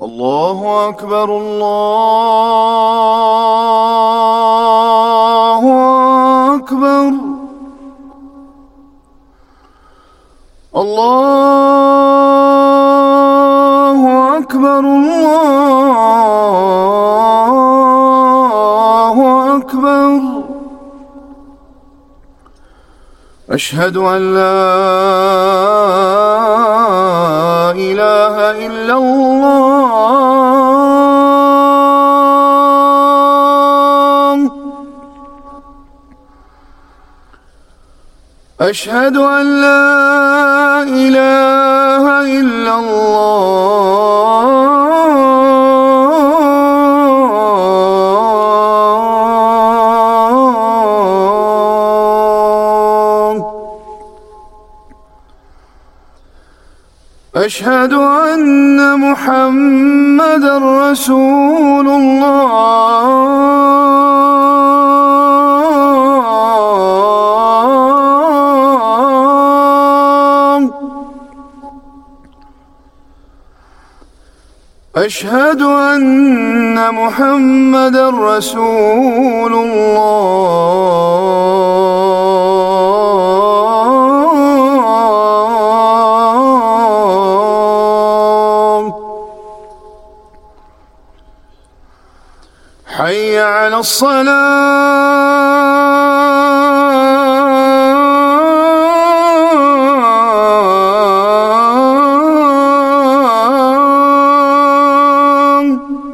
الله أكبر الله أكبر الله أكبر الله أكبر. أشهد أن لا إله إلا الله. أشهد أن لا إله إلا الله. أشهد أن محمدًا رسول الله. أشهد أن محمدًا رسول الله. حي على الصلاة.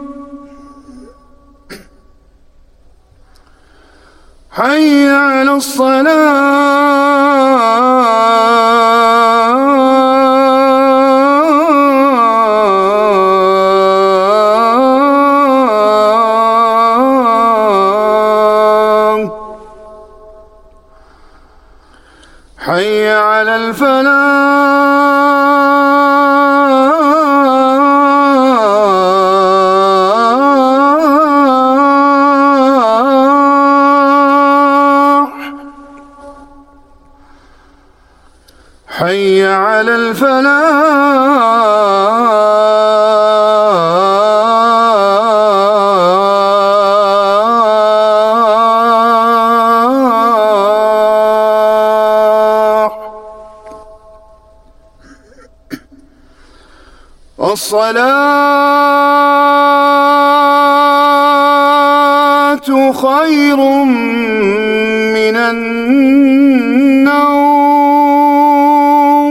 حي على حي على الفلاح. حي على الصلاة خير من النوم.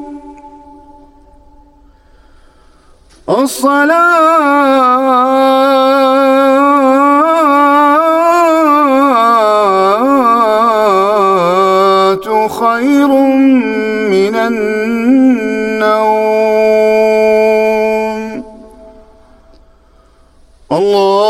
الصلاة خير من النوم. الله